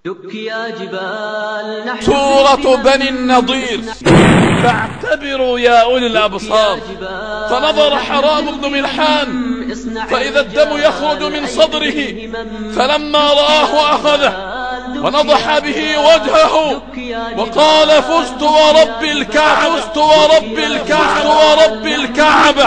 دك يا جبال نحن سورة بني النضير. فاعتبروا يا أولي الأبصار. فنظر حرام بن ملحان فإذا الدم يخرج من صدره، فلما رآه أخذه ونضح به وجهه وقال: فزت ورب الكعبة، فزت ورب الكعبة، ورب الكعبة.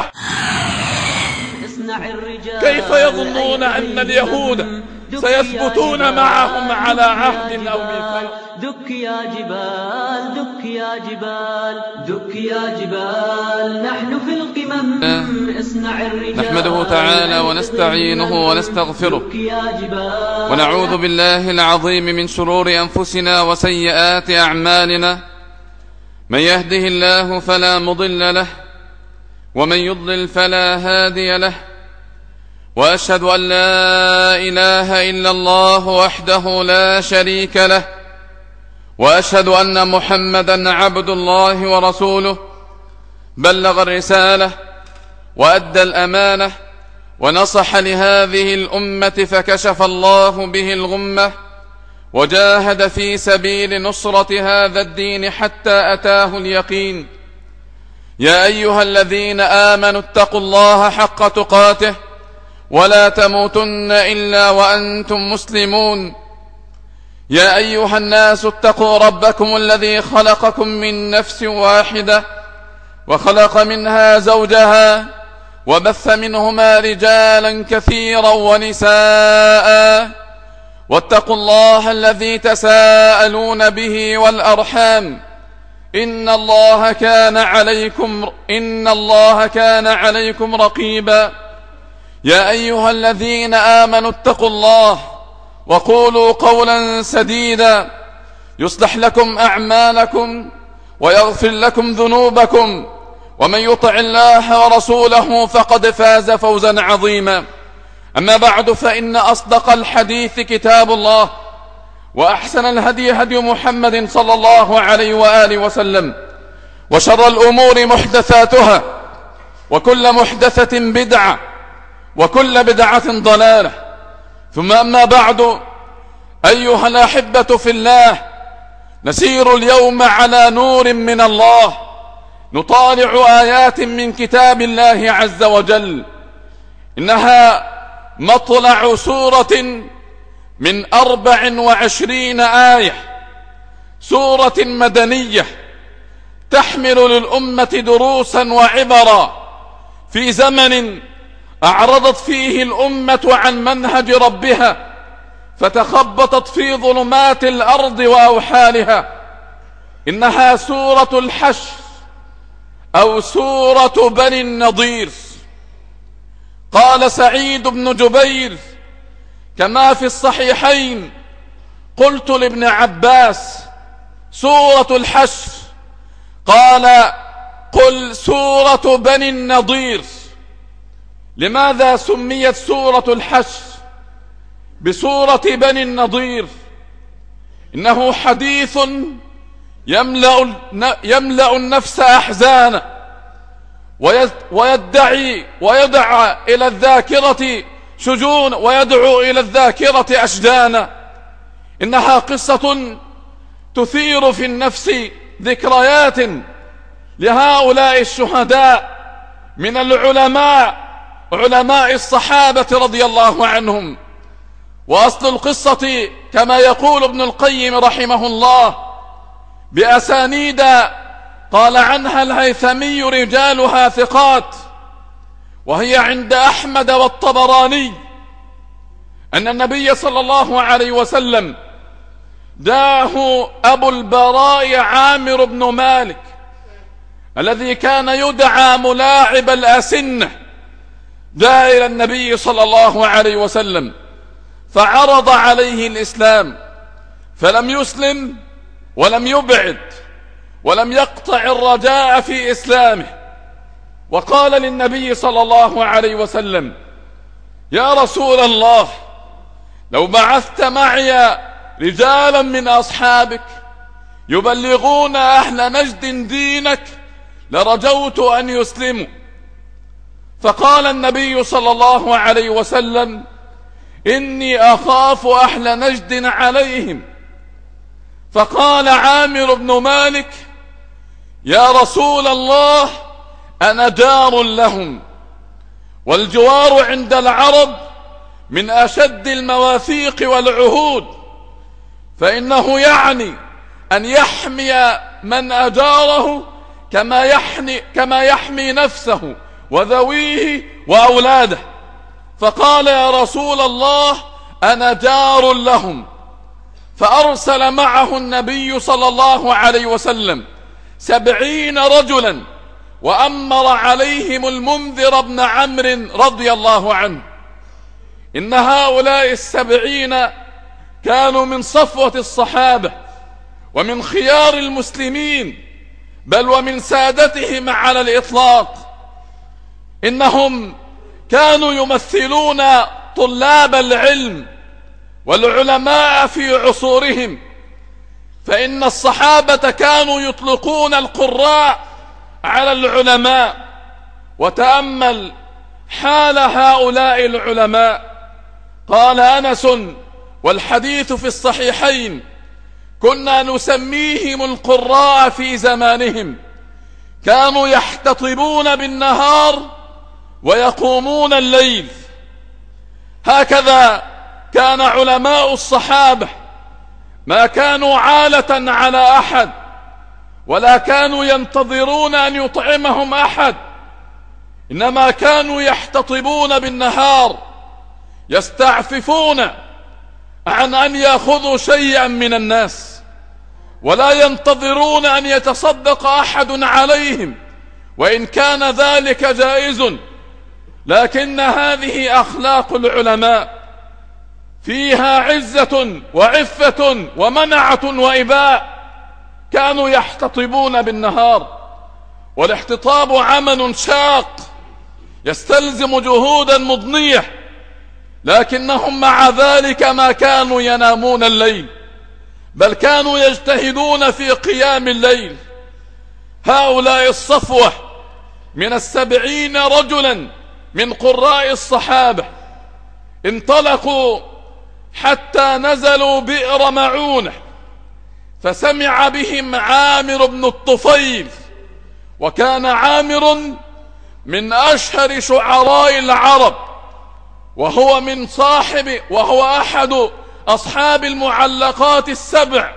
كيف يظنون أن اليهود سيثبتون معهم على عهد أو ميثاق؟ دك يا جبال، دك يا جبال، دك يا جبال، نحن في القمم اصنع الرجال. نحمده تعالى ونستعينه ونستغفره ونعوذ بالله العظيم من شرور أنفسنا وسيئات أعمالنا. من يهده الله فلا مضل له ومن يضلل فلا هادي له، وأشهد أن لا إله إلا الله وحده لا شريك له، وأشهد أن محمدا عبد الله ورسوله. بلغ الرسالة وأدى الأمانة ونصح لهذه الأمة فكشف الله به الغمة، وجاهد في سبيل نصرة هذا الدين حتى أتاه اليقين. يا أيها الذين آمنوا اتقوا الله حق تقاته ولا تموتن إلا وأنتم مسلمون. يا أيها الناس اتقوا ربكم الذي خلقكم من نفس واحدة وخلق منها زوجها وبث منهما رجالا كثيرا ونساء، واتقوا الله الذي تساءلون به والأرحام، إن الله كان عليكم رقيبا. يا أيها الذين آمنوا اتقوا الله وقولوا قولا سديدا يصلح لكم أعمالكم ويغفر لكم ذنوبكم، ومن يطع الله ورسوله فقد فاز فوزا عظيما. أما بعد، فإن أصدق الحديث كتاب الله، وأحسن الهدي هدي محمد صلى الله عليه وآله وسلم، وشر الأمور محدثاتها، وكل محدثة بدعة، وكل بدعة ضلالة. ثم أما بعد، أيها الأحبة في الله، نسير اليوم على نور من الله، نطالع آيات من كتاب الله عز وجل. إنها مطلع سورة من 24 آية، سورة مدنية تحمل للأمة دروسا وعبرا في زمن أعرضت فيه الأمة عن منهج ربها، فتخبطت في ظلمات الأرض وأوحالها. إنها سورة الحشر أو سورة بني النضير. قال سعيد بن جبير كما في الصحيحين: قلت لابن عباس: سورة الحشر؟ قال: قل سورة بني النضير. لماذا سميت سورة الحشر بسورة بني النضير؟ إنه حديث يملأ النفس أحزانا، ويدعو إلى الذاكرة شجون، ويدعو إلى الذاكرة أشجانا. إنها قصة تثير في النفس ذكريات لهؤلاء الشهداء من علماء الصحابة رضي الله عنهم. وأصل القصة كما يقول ابن القيم رحمه الله بأسانيد قال عنها الهيثمي: رجالها ثقات. وهي عند أحمد والطبراني أن النبي صلى الله عليه وسلم جاءه أبو البراء عامر بن مالك الذي كان يدعى ملاعب الأسنة، جاء إلى النبي صلى الله عليه وسلم فعرض عليه الإسلام، فلم يسلم ولم يبعد ولم يقطع الرجاء في إسلامه. وقال للنبي صلى الله عليه وسلم: يا رسول الله، لو بعثت معي رجالا من أصحابك يبلغون أهل نجد دينك لرجوت أن يسلموا. فقال النبي صلى الله عليه وسلم: إني أخاف أهل نجد عليهم فقال عامر بن مالك: يا رسول الله، أنا جار لهم، والجوار عند العرب من أشد المواثيق والعهود، فإنه يعني أن يحمي من أجاره كما يحمي نفسه وذويه وأولاده. فقال: يا رسول الله، أنا جار لهم. فأرسل معه النبي صلى الله عليه وسلم 70 رجلا، وأمر عليهم المنذر بن عمرو رضي الله عنه. إن هؤلاء 70 كانوا من صفوة الصحابة ومن خيار المسلمين، بل ومن سادتهم على الإطلاق. إنهم كانوا يمثلون طلاب العلم والعلماء في عصورهم، فإن الصحابة كانوا يطلقون القراء على العلماء. وتأمل حال هؤلاء العلماء. قال أنس، والحديث في الصحيحين: كنا نسميهم القراء في زمانهم، كانوا يحتطبون بالنهار ويقومون الليل. هكذا كان علماء الصحابة، ما كانوا عالة على أحد، ولا كانوا ينتظرون أن يطعمهم أحد، إنما كانوا يحتطبون بالنهار، يستعففون عن أن يأخذوا شيئا من الناس، ولا ينتظرون أن يتصدق أحد عليهم، وإن كان ذلك جائز. لكن هذه أخلاق العلماء، فيها عزة وعفة ومنعة وإباء. كانوا يحتطبون بالنهار، والاحتطاب عمل شاق يستلزم جهودا مضنية، لكنهم مع ذلك ما كانوا ينامون الليل، بل كانوا يجتهدون في قيام الليل. هؤلاء الصفوة من 70 رجلا من قراء الصحابة انطلقوا حتى نزلوا بئر معونة، فسمع بهم عامر بن الطفيل. وكان عامر من أشهر شعراء العرب، وهو أحد أصحاب المعلقات السبع،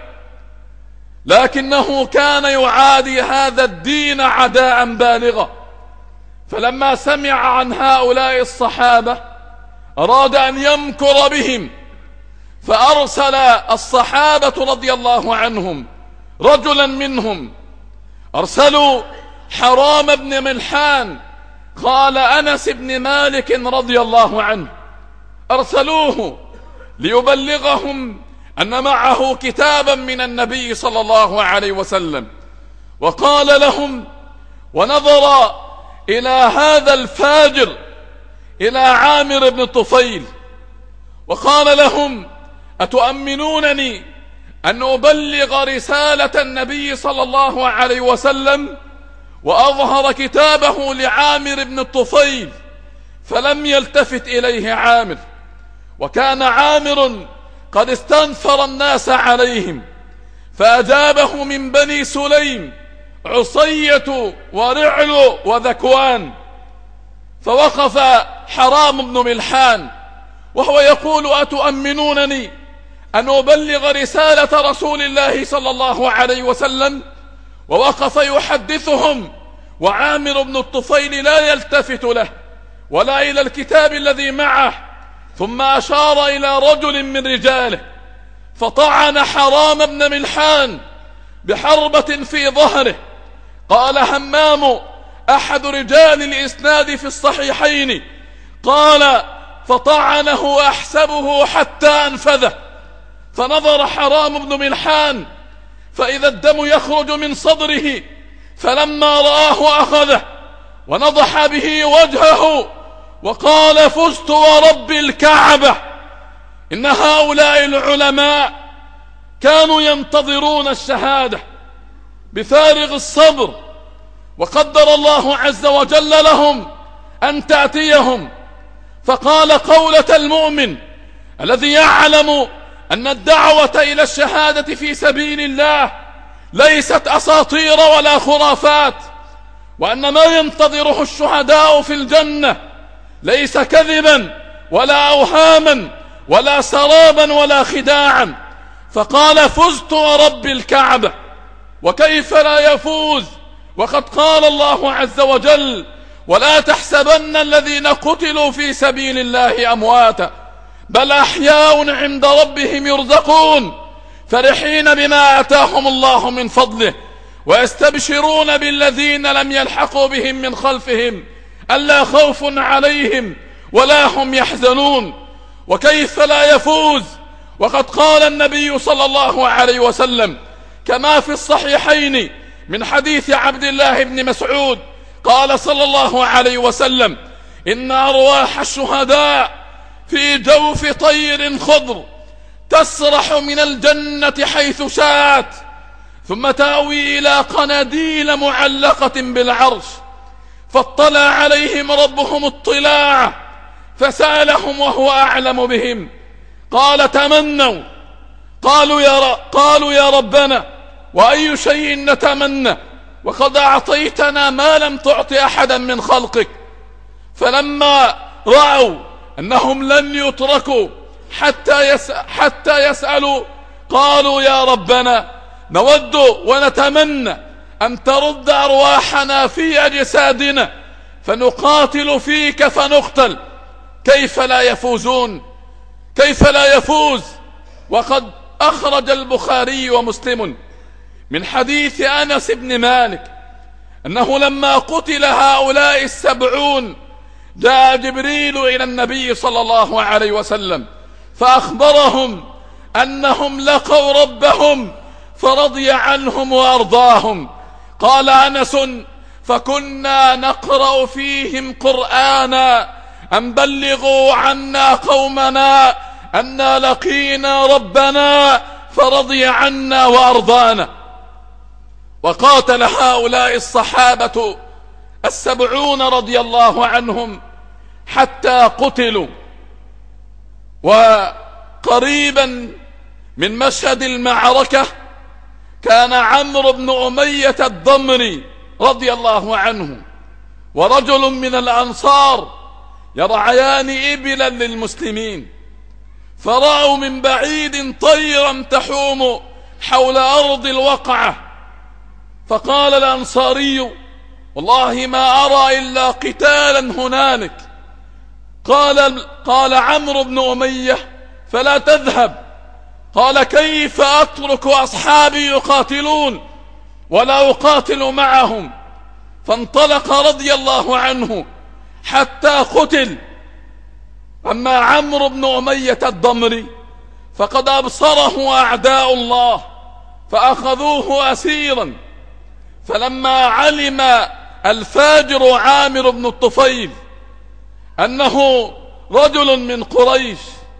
لكنه كان يعادي هذا الدين عداء بالغا. فلما سمع عن هؤلاء الصحابة أراد أن يمكر بهم، فأرسل الصحابة رضي الله عنهم رجلا منهم، أرسلوا حرام بن ملحان، قال أنس بن مالك رضي الله عنه، أرسلوه ليبلغهم أن معه كتابا من النبي صلى الله عليه وسلم. وقال لهم، ونظر إلى هذا الفاجر، إلى عامر بن الطفيل، وقال لهم: أتؤمنونني أن أبلغ رسالة النبي صلى الله عليه وسلم؟ وأظهر كتابه لعامر بن الطفيل، فلم يلتفت إليه عامر. وكان عامر قد استنفر الناس عليهم، فأجابه من بني سليم عصية ورعل وذكوان. فوقف حرام بن ملحان وهو يقول: أتؤمنونني أن أبلغ رسالة رسول الله صلى الله عليه وسلم؟ ووقف يحدثهم، وعامر بن الطفيل لا يلتفت له ولا إلى الكتاب الذي معه. ثم أشار إلى رجل من رجاله، فطعن حرام بن ملحان بحربة في ظهره. قال همام أحد رجال الإسناد في الصحيحين، قال: فطعنه أحسبه حتى أنفذه. فنظر حرام بن ملحان فإذا الدم يخرج من صدره، فلما رآه أخذه ونضح به وجهه وقال: فزت ورب الكعبة. إن هؤلاء العلماء كانوا ينتظرون الشهادة بفارغ الصبر، وقدر الله عز وجل لهم أن تأتيهم. فقال قولة المؤمن الذي يعلم أن الدعوة إلى الشهادة في سبيل الله ليست أساطير ولا خرافات، وأن ما ينتظره الشهداء في الجنة ليس كذبا ولا أوهاما ولا سرابا ولا خداعا. فقال: فزت ورب الكعبة. وكيف لا يفوز وقد قال الله عز وجل: ولا تحسبن الذين قتلوا في سبيل الله أمواتا بل أحياء عند ربهم يرزقون فرحين بما آتاهم الله من فضله ويستبشرون بالذين لم يلحقوا بهم من خلفهم ألا خوف عليهم ولا هم يحزنون. وكيف لا يفوز وقد قال النبي صلى الله عليه وسلم كما في الصحيحين من حديث عبد الله بن مسعود قال صلى الله عليه وسلم: إن أرواح الشهداء في جوف طير خضر تسرح من الجنة حيث شاءت ثم تأوي إلى قناديل معلقة بالعرش، فاطلع عليهم ربهم اطلاع فسألهم وهو أعلم بهم. قال: تمنوا. قالوا يا ربنا وأي شيء نتمنى وقد أعطيتنا ما لم تعط أحدا من خلقك. فلما رأوا أنهم لن يتركوا حتى يسألوا قالوا: يا ربنا نود ونتمنى أن ترد أرواحنا في أجسادنا فنقاتل فيك فنقتل. كيف لا يفوزون؟ كيف لا يفوز وقد أخرج البخاري ومسلم من حديث أنس بن مالك أنه لما قتل هؤلاء 70 جاء جبريل إلى النبي صلى الله عليه وسلم فأخبرهم أنهم لقوا ربهم فرضي عنهم وأرضاهم. قال أنس: فكنا نقرأ فيهم قرآنا أن بلغوا عنا قومنا أنا لقينا ربنا فرضي عنا وأرضانا. وقاتل هؤلاء الصحابة 70 رضي الله عنهم حتى قتلوا. وقريبا من مشهد المعركة كان عمرو بن أمية الضمري رضي الله عنه ورجل من الأنصار يرعيان إبلا للمسلمين، فرأوا من بعيد طيرا تحوم حول أرض الوقعة، فقال الأنصاري: والله ما أرى إلا قتالا هنالك. قال عمرو بن أمية: فلا تذهب. قال: كيف أترك أصحابي يقاتلون ولا أقاتل معهم؟ فانطلق رضي الله عنه حتى قتل. أما عمرو بن أمية الضمري فقد أبصره أعداء الله فأخذوه أسيرا. فلما علم الفاجر عامر بن الطفيل أنه رجل من قريش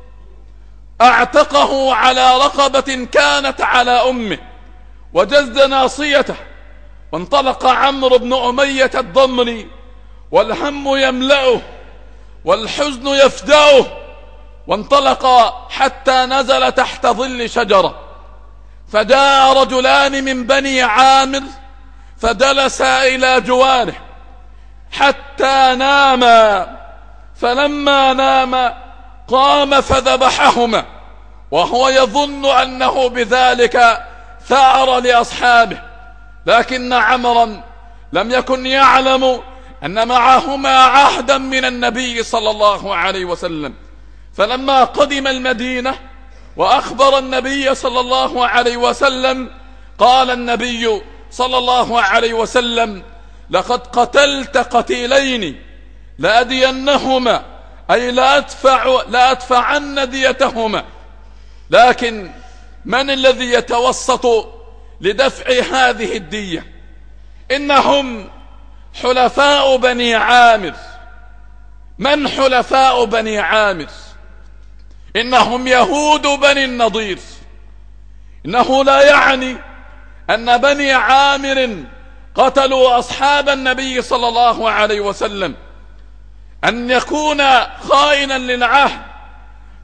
اعتقه على رقبة كانت على أمه وجز ناصيته، وانطلق عمرو بن أمية الضمري والهم يملأه والحزن يفدأه، وانطلق حتى نزل تحت ظل شجرة، فجاء رجلان من بني عامر فجلسا إلى جواره حتى ناما، فلما ناما قام فذبحهما وهو يظن أنه بذلك ثأر لأصحابه، لكن عمرا لم يكن يعلم أن معهما عهدا من النبي صلى الله عليه وسلم. فلما قدم المدينة وأخبر النبي صلى الله عليه وسلم قال النبي صلى الله عليه وسلم: لقد قتلت قتيلين لأدينهما، أي لأدفعن ديتهما. لكن من الذي يتوسط لدفع هذه الدية؟ إنهم حلفاء بني عامر. من حلفاء بني عامر؟ إنهم يهود بني النضير. إنه لا يعني أن بني عامر قتلوا أصحاب النبي صلى الله عليه وسلم أن يكون خائنا للعهد،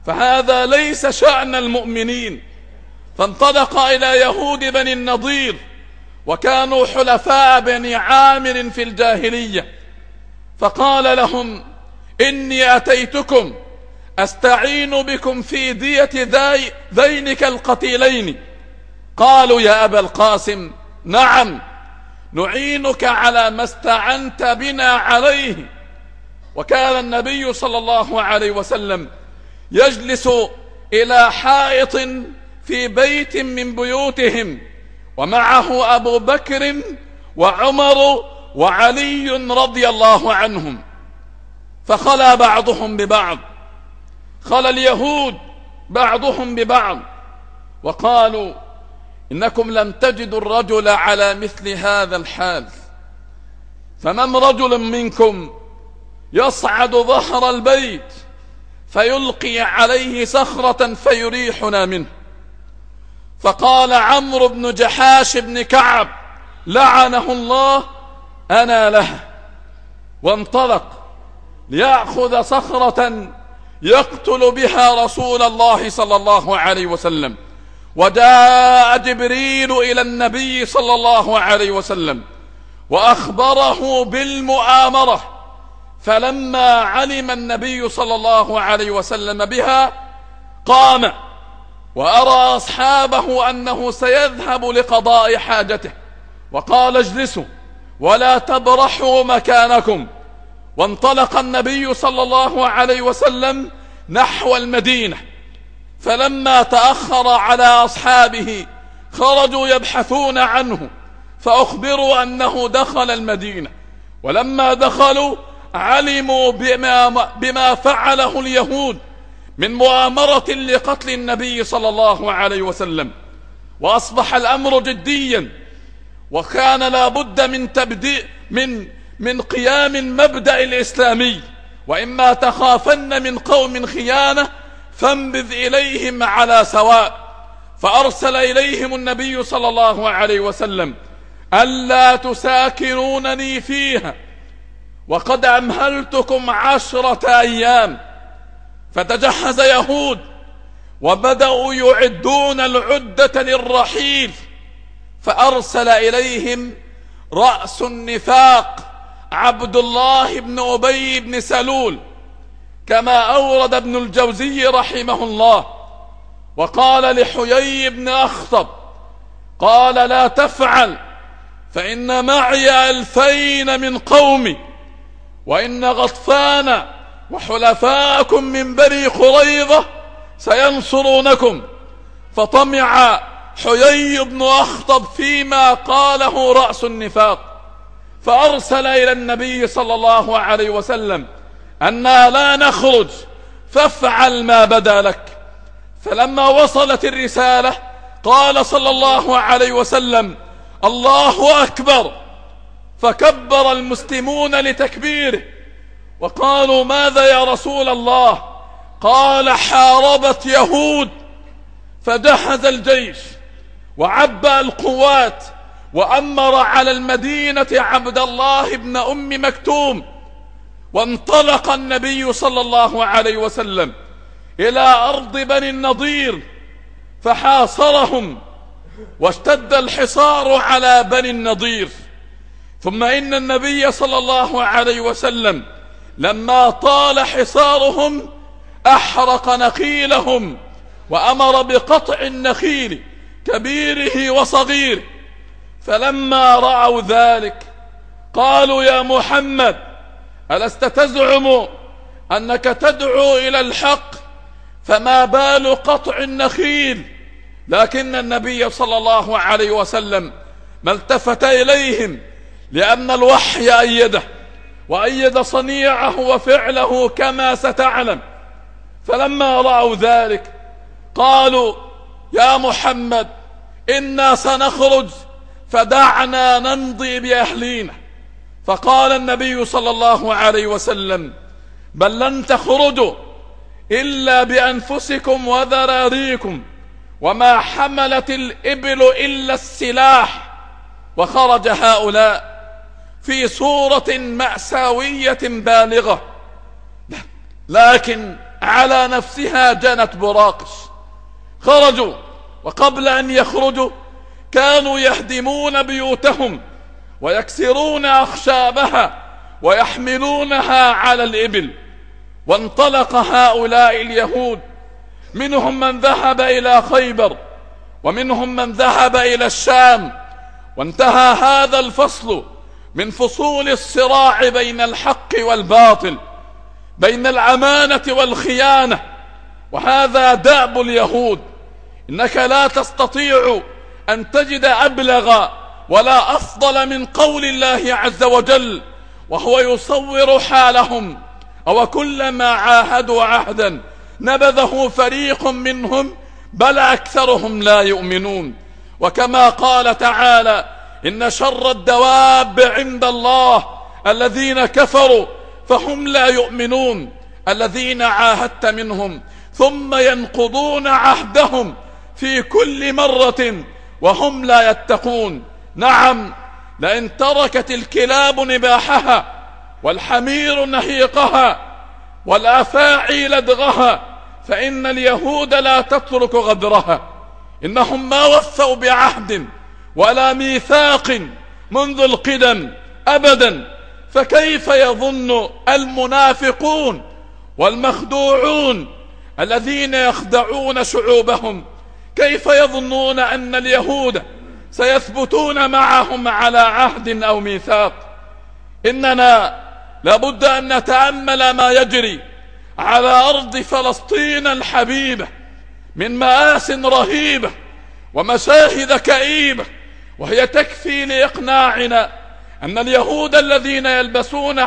فهذا ليس شأن المؤمنين. فانطلق إلى يهود بني النضير، وكانوا حلفاء بني عامر في الجاهلية، فقال لهم: إني أتيتكم أستعين بكم في دية ذينك القتيلين. قالوا: يا أبا القاسم نعم، نعينك على ما استعنت بنا عليه. وكان النبي صلى الله عليه وسلم يجلس إلى حائط في بيت من بيوتهم، ومعه أبو بكر وعمر وعلي رضي الله عنهم، فخلا بعضهم ببعض، خلا اليهود بعضهم ببعض، وقالوا: إنكم لم تجدوا الرجل على مثل هذا الحال، فمن رجل منكم يصعد ظهر البيت فيلقي عليه صخرة فيريحنا منه. فقال عمرو بن جحاش بن كعب لعنه الله: أنا لها. وانطلق ليأخذ صخرة يقتل بها رسول الله صلى الله عليه وسلم. وجاء جبريل إلى النبي صلى الله عليه وسلم وأخبره بالمؤامرة، فلما علم النبي صلى الله عليه وسلم بها قام وأرى أصحابه أنه سيذهب لقضاء حاجته، وقال: اجلسوا ولا تبرحوا مكانكم. وانطلق النبي صلى الله عليه وسلم نحو المدينة، فلما تأخر على أصحابه خرجوا يبحثون عنه، فأخبروا أنه دخل المدينة. ولما دخلوا علموا بما فعله اليهود من مؤامرة لقتل النبي صلى الله عليه وسلم، وأصبح الأمر جديا، وكان لا بد من تبديء من قيام المبدأ الإسلامي: وإما تخافن من قوم خيانة فانبذ إليهم على سواء. فأرسل إليهم النبي صلى الله عليه وسلم: ألا تساكنونني فيها وقد أمهلتكم 10 أيام. فتجهز يهود وبدأوا يعدون العدة للرحيل، فأرسل إليهم رأس النفاق عبد الله بن أبي بن سلول، كما أورد ابن الجوزي رحمه الله، وقال لحيي بن أخطب: قال: لا تفعل، فإن معي 2000 من قومي، وإن غطفان وحلفاءكم من بني قريظة سينصرونكم. فطمع حيي بن أخطب فيما قاله رأس النفاق، فأرسل إلى النبي صلى الله عليه وسلم: أنا لا نخرج، فافعل ما بدا لك. فلما وصلت الرسالة قال صلى الله عليه وسلم: الله أكبر. فكبر المسلمون لتكبيره، وقالوا: ماذا يا رسول الله؟ قال: حاربت يهود. فجهز الجيش وعبأ القوات، وأمر على المدينة عبد الله بن أم مكتوم. وانطلق النبي صلى الله عليه وسلم إلى أرض بني النضير فحاصرهم، واشتد الحصار على بني النضير. ثم إن النبي صلى الله عليه وسلم لما طال حصارهم أحرق نخيلهم، وأمر بقطع النخيل كبيره وصغيره. فلما رأوا ذلك قالوا: يا محمد، ألست تزعم أنك تدعو إلى الحق؟ فما بال قطع النخيل؟ لكن النبي صلى الله عليه وسلم ما التفت إليهم، لأن الوحي أيده وأيد صنيعه وفعله كما ستعلم. فلما رأوا ذلك قالوا: يا محمد، إنا سنخرج، فدعنا نمضي بأهلينا. فقال النبي صلى الله عليه وسلم: بل لن تخرجوا إلا بأنفسكم وذراريكم، وما حملت الإبل إلا السلاح. وخرج هؤلاء في صورة مأساوية بالغة، لكن على نفسها جنت براقش. خرجوا، وقبل أن يخرجوا كانوا يهدمون بيوتهم ويكسرون أخشابها ويحملونها على الإبل. وانطلق هؤلاء اليهود، منهم من ذهب إلى خيبر ومنهم من ذهب إلى الشام. وانتهى هذا الفصل من فصول الصراع بين الحق والباطل، بين الأمانة والخيانة. وهذا دأب اليهود. إنك لا تستطيع أن تجد أبلغ ولا أفضل من قول الله عز وجل وهو يصور حالهم: أو كلما عاهدوا عهدا نبذه فريق منهم بل أكثرهم لا يؤمنون. وكما قال تعالى: إن شر الدواب عند الله الذين كفروا فهم لا يؤمنون، الذين عاهدت منهم ثم ينقضون عهدهم في كل مرة وهم لا يتقون. نعم، لئن تركت الكلاب نباحها والحمير نهيقها والأفاعي لدغها فإن اليهود لا تترك غدرها. إنهم ما وفوا بعهد ولا ميثاق منذ القدم أبدا. فكيف يظن المنافقون والمخدوعون الذين يخدعون شعوبهم، كيف يظنون أن اليهود سيثبتون معهم على عهد أو ميثاق؟ إننا لابد أن نتأمل ما يجري على أرض فلسطين الحبيبة من مآس رهيبة ومشاهد كئيبة، وهي تكفي لإقناعنا أن اليهود الذين يلبسون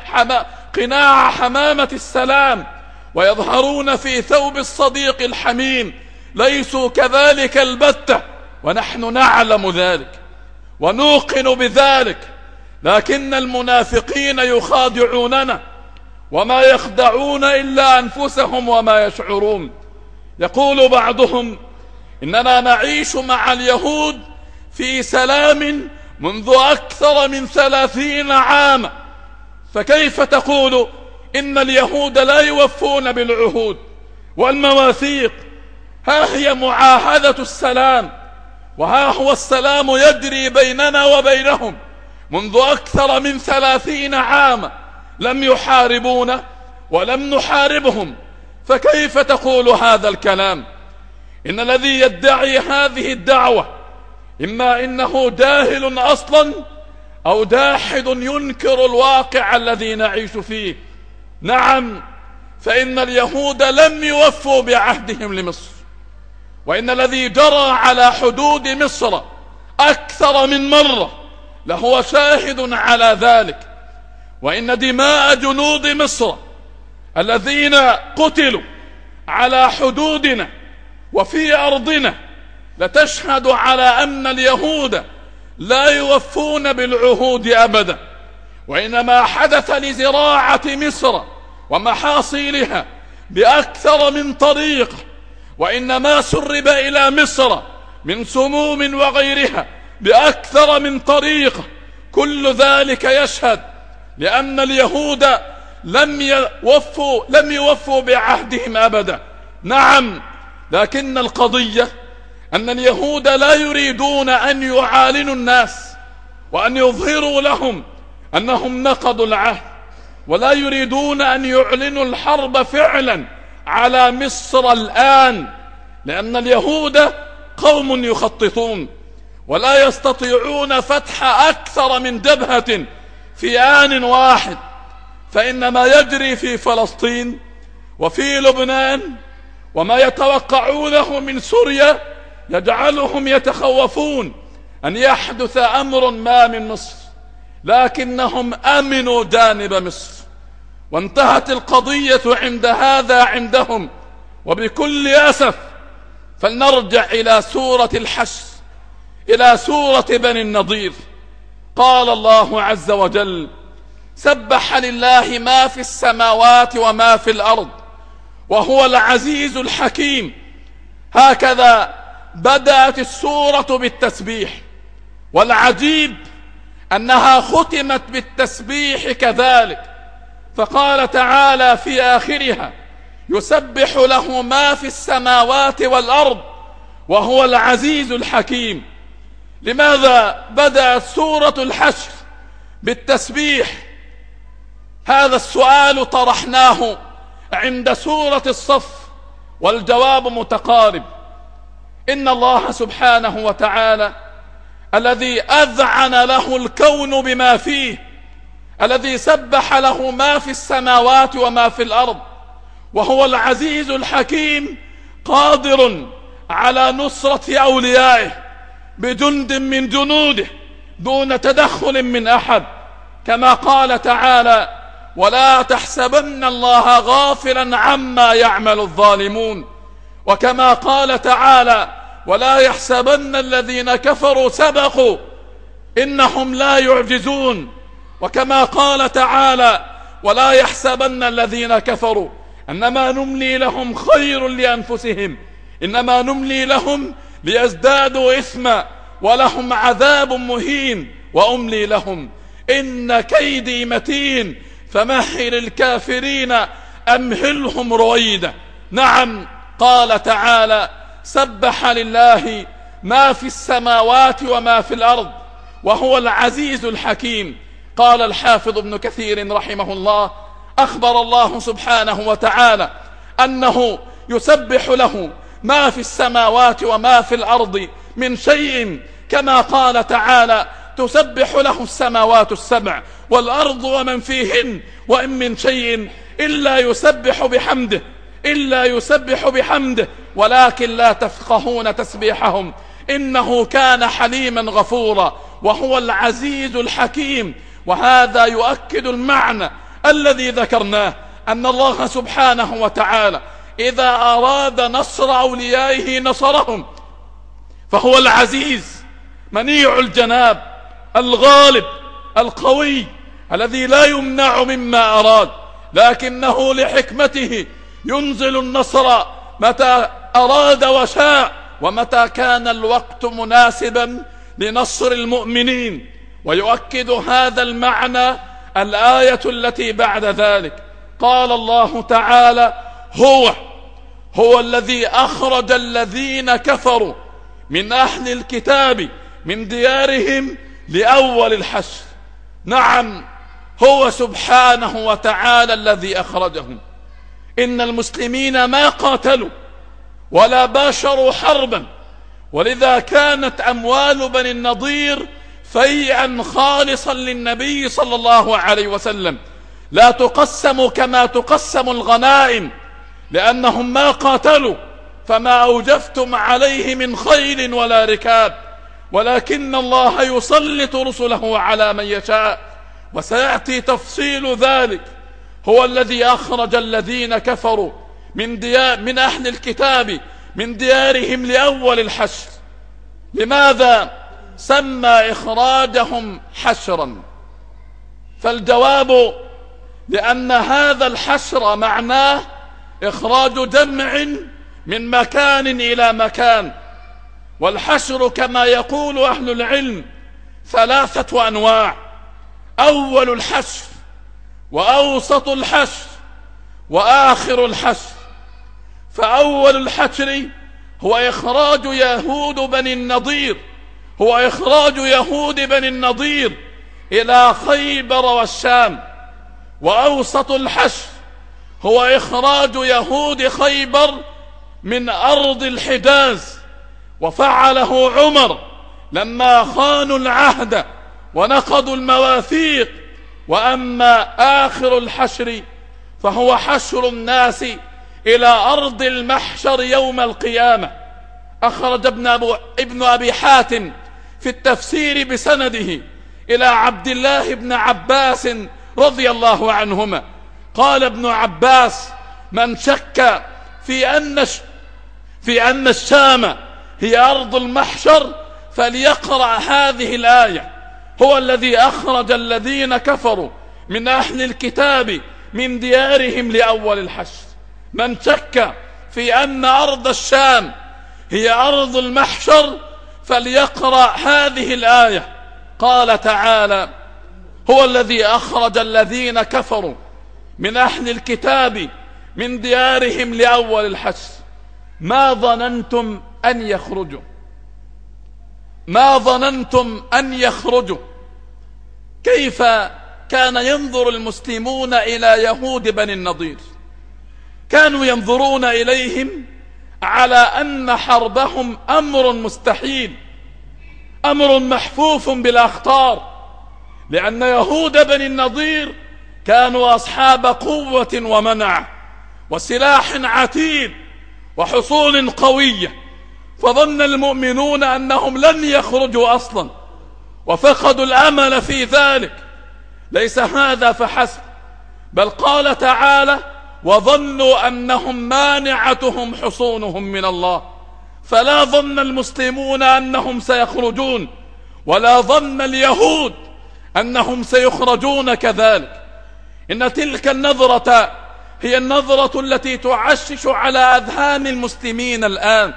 قناع حمامة السلام ويظهرون في ثوب الصديق الحميم ليسوا كذلك البتة، ونحن نعلم ذلك ونوقن بذلك. لكن المنافقين يخادعوننا وما يخدعون إلا أنفسهم وما يشعرون. يقول بعضهم: إننا نعيش مع اليهود في سلام منذ أكثر من 30 عاما، فكيف تقول إن اليهود لا يوفون بالعهود والمواثيق؟ ها هي معاهدة السلام، وها هو السلام يجري بيننا وبينهم منذ أكثر من 30 عاما، لم يحاربونا ولم نحاربهم. فكيف تقول هذا الكلام؟ إن الذي يدعي هذه الدعوة إما إنه جاهل أصلا أو جاحد ينكر الواقع الذي نعيش فيه. نعم، فإن اليهود لم يوفوا بعهدهم لمصر، وإن الذي جرى على حدود مصر أكثر من مرة لهو شاهد على ذلك. وإن دماء جنود مصر الذين قتلوا على حدودنا وفي أرضنا لتشهد على أن اليهود لا يوفون بالعهود أبدا. وإنما حدث لزراعة مصر ومحاصيلها بأكثر من طريق، وإنما سرب إلى مصر من سموم وغيرها بأكثر من طريق. كل ذلك يشهد لأن اليهود لم يوفوا بعهدهم أبدا. نعم، لكن القضية أن اليهود لا يريدون أن يعالنوا الناس وأن يظهروا لهم أنهم نقضوا العهد، ولا يريدون أن يعلنوا الحرب فعلا على مصر الآن، لأن اليهود قوم يخططون ولا يستطيعون فتح أكثر من جبهة في آن واحد. فإن ما يجري في فلسطين وفي لبنان وما يتوقعونه من سوريا يجعلهم يتخوفون أن يحدث أمر ما من مصر، لكنهم أمنوا جانب مصر وانتهت القضية عند هذا عندهم. وبكل أسف فلنرجع إلى سورة الحشر، إلى سورة بني النضير. قال الله عز وجل: سبح لله ما في السماوات وما في الأرض وهو العزيز الحكيم. هكذا بدأت السورة بالتسبيح، والعجيب أنها ختمت بالتسبيح كذلك. فقال تعالى في آخرها: يسبح له ما في السماوات والأرض وهو العزيز الحكيم. لماذا بدأت سورة الحشر بالتسبيح؟ هذا السؤال طرحناه عند سورة الصف والجواب متقارب. إن الله سبحانه وتعالى الذي أذعن له الكون بما فيه، الذي سبح له ما في السماوات وما في الأرض، وهو العزيز الحكيم، قادر على نصرة أوليائه بجند من جنوده دون تدخل من أحد، كما قال تعالى: ولا تحسبن الله غافلا عما يعمل الظالمون، وكما قال تعالى: ولا يحسبن الذين كفروا سبقوا إنهم لا يعجزون، وكما قال تعالى: ولا يحسبن الذين كفروا أنما نملي لهم خير لأنفسهم إنما نملي لهم ليزدادوا إثما ولهم عذاب مهين وأملي لهم إن كيدي متين فمهل الكافرين أمهلهم رويدا. نعم، قال تعالى: سبح لله ما في السماوات وما في الأرض وهو العزيز الحكيم. قال الحافظ ابن كثير رحمه الله: أخبر الله سبحانه وتعالى أنه يسبح له ما في السماوات وما في الأرض من شيء، كما قال تعالى: تسبح له السماوات السبع والأرض ومن فيهن وإن من شيء إلا يسبح بحمده ولكن لا تفقهون تسبيحهم إنه كان حليما غفورا وهو العزيز الحكيم. وهذا يؤكد المعنى الذي ذكرناه، أن الله سبحانه وتعالى إذا أراد نصر أوليائه نصرهم، فهو العزيز منيع الجناب الغالب القوي الذي لا يمنع مما أراد، لكنه لحكمته ينزل النصر متى أراد وشاء ومتى كان الوقت مناسبا لنصر المؤمنين. ويؤكد هذا المعنى الآية التي بعد ذلك. قال الله تعالى: هو الذي أخرج الذين كفروا من أهل الكتاب من ديارهم لأول الحشر. نعم، هو سبحانه وتعالى الذي أخرجهم. إن المسلمين ما قاتلوا ولا باشروا حربا، ولذا كانت أموال بني النضير فيئا خالصا للنبي صلى الله عليه وسلم، لا تقسم كما تقسم الغنائم، لأنهم ما قاتلوا، فما أوجفتم عليه من خيل ولا ركاب، ولكن الله يسلط رسله على من يشاء، وسيأتي تفصيل ذلك. هو الذي أخرج الذين كفروا من أهل الكتاب من ديارهم لأول الحشر. لماذا سمى إخراجهم حشرا؟ فالجواب: لأن هذا الحشر معناه إخراج جمع من مكان إلى مكان. والحشر كما يقول أهل العلم 3 أنواع: أول الحشر وأوسط الحشر وآخر الحشر. فأول الحشر هو إخراج يهود بني النضير إلى خيبر والشام. وأوسط الحشر هو إخراج يهود خيبر من أرض الحجاز، وفعله عمر لما خانوا العهد ونقضوا المواثيق. وأما آخر الحشر فهو حشر الناس إلى أرض المحشر يوم القيامة. أخرج ابن أبي حاتم في التفسير بسنده إلى عبد الله بن عباس رضي الله عنهما، قال ابن عباس: من شك في أن الشام هي أرض المحشر فليقرأ هذه الآية: هو الذي أخرج الذين كفروا من أهل الكتاب من ديارهم لأول الحشر. من شك في أن أرض الشام هي أرض المحشر فليقرأ هذه الآية. قال تعالى: هو الذي أخرج الذين كفروا من أهل الكتاب من ديارهم لأول الحشر ما ظننتم أن يخرجوا؟ ما ظننتم أن يخرجوا؟ كيف كان ينظر المسلمون إلى يهود بني النضير؟ كانوا ينظرون إليهم على أن حربهم أمر مستحيل، أمر محفوف بالأخطار، لأن يهود بني النضير كانوا أصحاب قوة ومنع وسلاح عتيد وحصول قوية، فظن المؤمنون أنهم لن يخرجوا أصلا وفقدوا الأمل في ذلك. ليس هذا فحسب، بل قال تعالى: وظنوا أنهم مانعتهم حصونهم من الله. فلا ظن المسلمون أنهم سيخرجون، ولا ظن اليهود أنهم سيخرجون كذلك. إن تلك النظرة هي النظرة التي تعشش على أذهان المسلمين الآن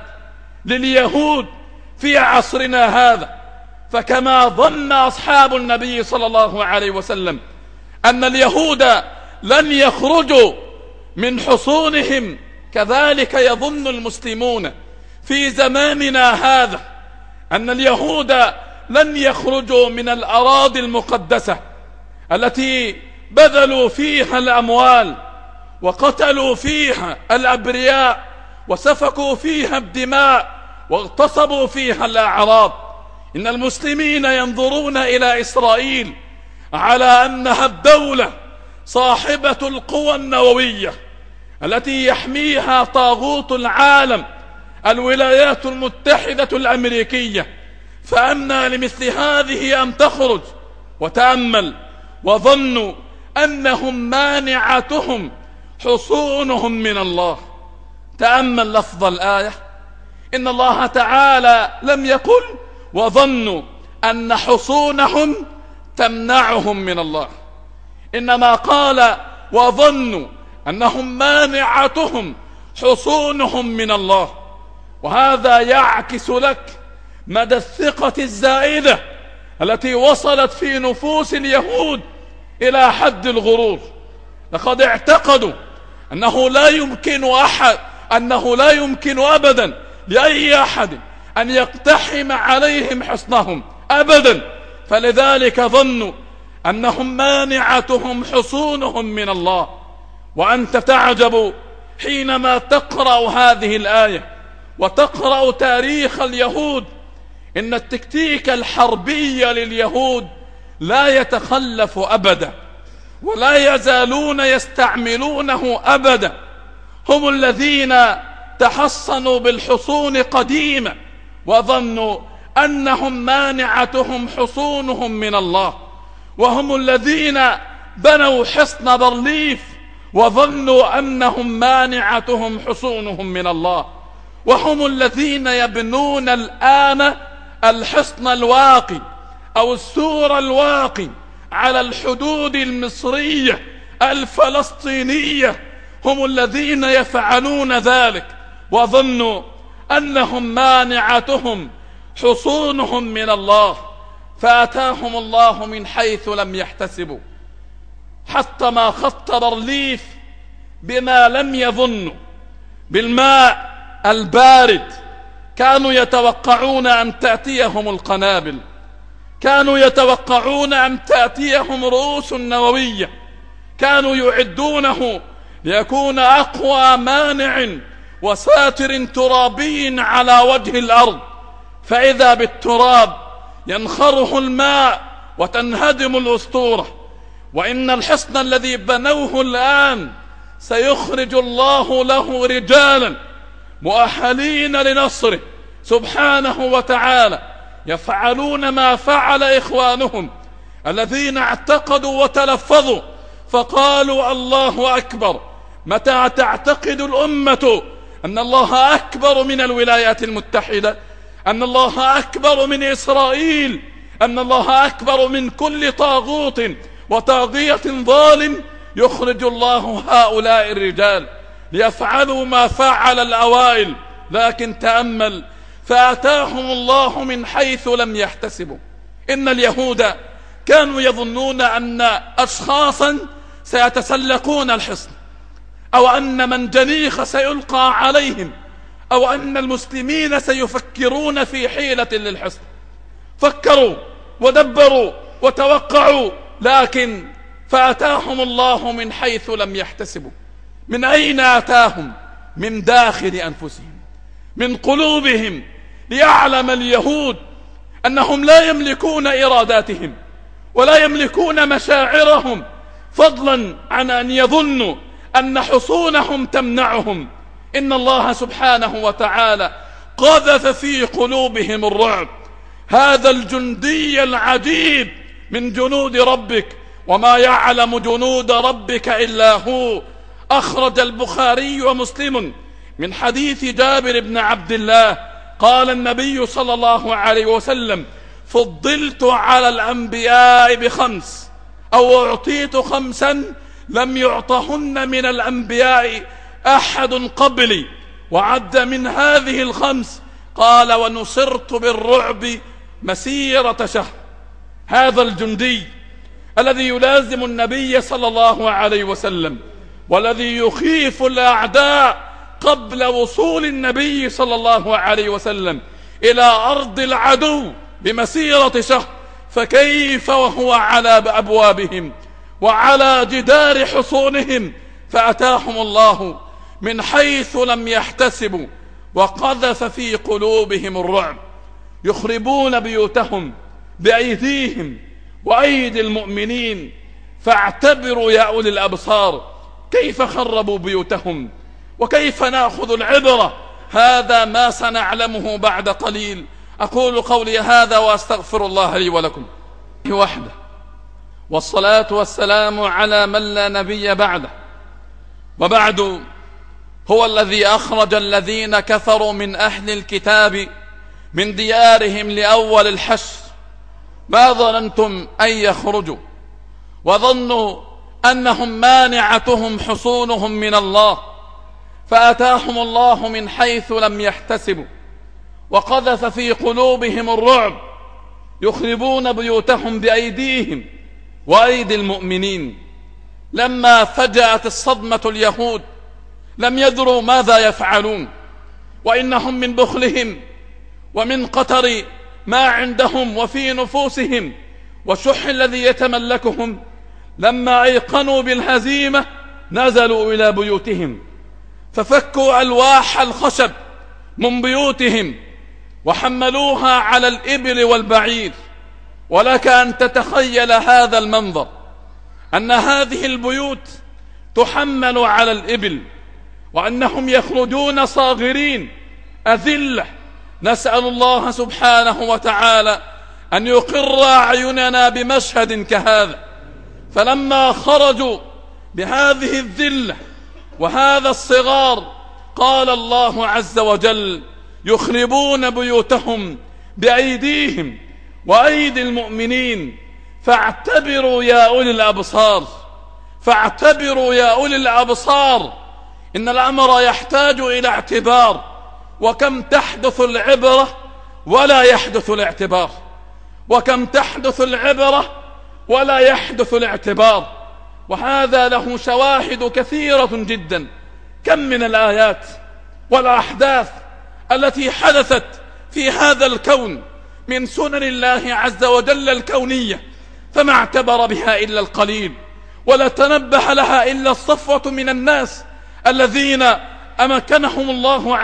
لليهود في عصرنا هذا. فكما ظن أصحاب النبي صلى الله عليه وسلم أن اليهود لن يخرجوا من حصونهم، كذلك يظن المسلمون في زماننا هذا أن اليهود لن يخرجوا من الأراضي المقدسة التي بذلوا فيها الأموال وقتلوا فيها الأبرياء وسفكوا فيها الدماء واغتصبوا فيها الأعراض. إن المسلمين ينظرون إلى إسرائيل على أنها الدولة صاحبة القوى النووية التي يحميها طاغوت العالم الولايات المتحدة الأمريكية، فأنى لمثل هذه أن تخرج؟ وتأمل: وظنوا أنهم مانعتهم حصونهم من الله. تأمل لفظ الآية، إن الله تعالى لم يقل وظنوا أن حصونهم تمنعهم من الله، إنما قال وظنوا أنهم مانعتهم حصونهم من الله. وهذا يعكس لك مدى الثقة الزائدة التي وصلت في نفوس اليهود إلى حد الغرور. لقد اعتقدوا أنه لا يمكن أبدا لأي أحد أن يقتحم عليهم حصنهم أبدا، فلذلك ظنوا أنهم مانعتهم حصونهم من الله. وأنت تعجب حينما تقرأ هذه الآية وتقرأ تاريخ اليهود، إن التكتيك الحربي لليهود لا يتخلف أبدا ولا يزالون يستعملونه أبدا. هم الذين تحصنوا بالحصون قديما وظنوا أنهم مانعتهم حصونهم من الله، وهم الذين بنوا حصن بارليف وظنوا أنهم مانعتهم حصونهم من الله، وهم الذين يبنون الآن الحصن الواقي أو السور الواقي على الحدود المصرية الفلسطينية. هم الذين يفعلون ذلك وظنوا أنهم مانعتهم حصونهم من الله، فأتاهم الله من حيث لم يحتسبوا. حتى ما خط بارليف بما لم يظنوا بالماء البارد، كانوا يتوقعون أن تأتيهم القنابل، كانوا يتوقعون أن تأتيهم رؤوس نووية، كانوا يعدونه ليكون أقوى مانع وساتر ترابي على وجه الأرض، فإذا بالتراب ينخره الماء وتنهدم الأسطورة. وإن الحصن الذي بنوه الآن سيخرج الله له رجالا مؤهلين لنصره سبحانه وتعالى، يفعلون ما فعل إخوانهم الذين اعتقدوا وتلفظوا فقالوا الله أكبر. متى تعتقد الأمة أن الله أكبر من الولايات المتحدة، أن الله أكبر من إسرائيل، أن الله أكبر من كل طاغوت وطاغية ظالم، يخرج الله هؤلاء الرجال ليفعلوا ما فعل الأوائل. لكن تأمل، فأتاهم الله من حيث لم يحتسبوا. إن اليهود كانوا يظنون أن أشخاصا سيتسلقون الحصن، أو أن منجنيق سيلقى عليهم، أو أن المسلمين سيفكرون في حيلة للحصن. فكروا ودبروا وتوقعوا، لكن فأتاهم الله من حيث لم يحتسبوا. من أين أتاهم؟ من داخل أنفسهم، من قلوبهم. ليعلم اليهود أنهم لا يملكون إراداتهم ولا يملكون مشاعرهم، فضلا عن أن يظنوا أن حصونهم تمنعهم. إن الله سبحانه وتعالى قذف في قلوبهم الرعب. هذا الجندي العجيب من جنود ربك، وما يعلم جنود ربك إلا هو. أخرج البخاري ومسلم من حديث جابر بن عبد الله قال النبي صلى الله عليه وسلم: فضلت على الأنبياء ب5، أو أعطيت 5 لم يعطهن من الأنبياء أحد قبلي. وعد من هذه ال5 قال: ونصرت بالرعب مسيرة شهر. هذا الجندي الذي يلازم النبي صلى الله عليه وسلم، والذي يخيف الأعداء قبل وصول النبي صلى الله عليه وسلم إلى أرض العدو بمسيرة شهر، فكيف وهو على أبوابهم وعلى جدار حصونهم؟ فأتاهم الله من حيث لم يحتسبوا وقذف في قلوبهم الرعب. يخربون بيوتهم بأيديهم وأيدي المؤمنين. فاعتبروا يا أولي الأبصار كيف خربوا بيوتهم، وكيف نأخذ العبرة. هذا ما سنعلمه بعد قليل. أقول قولي هذا وأستغفر الله لي ولكم وحده، والصلاة والسلام على من لا نبي بعده. وبعد، هو الذي أخرج الذين كفروا من أهل الكتاب من ديارهم لأول الحشر. ما ظننتم أن يخرجوا، وظنوا أنهم مانعتهم حصونهم من الله، فأتاهم الله من حيث لم يحتسبوا وقذف في قلوبهم الرعب. يخربون بيوتهم بأيديهم وأيدي المؤمنين. لما فجأت الصدمة اليهود لم يدروا ماذا يفعلون، وإنهم من بخلهم ومن قتر ما عندهم وفي نفوسهم والشح الذي يتملكهم، لما أيقنوا بالهزيمة نزلوا إلى بيوتهم، ففكوا ألواح الخشب من بيوتهم وحملوها على الإبل والبعير. ولك أن تتخيل هذا المنظر، أن هذه البيوت تحمل على الإبل، وأنهم يخرجون صاغرين أذلة. نسأل الله سبحانه وتعالى أن يقر أعيننا بمشهد كهذا. فلما خرجوا بهذه الذلة وهذا الصغار، قال الله عز وجل: يخربون بيوتهم بأيديهم وأيدي المؤمنين. فاعتبروا يا أولي الأبصار، فاعتبروا يا أولي الأبصار. إن الأمر يحتاج إلى اعتبار، وكم تحدث العبرة ولا يحدث الاعتبار، وكم تحدث العبرة ولا يحدث الاعتبار. وهذا له شواهد كثيرة جدا. كم من الآيات والأحداث التي حدثت في هذا الكون من سنن الله عز وجل الكونية، فما اعتبر بها إلا القليل، ولا تنبه لها إلا الصفوة من الناس الذين مكنهم الله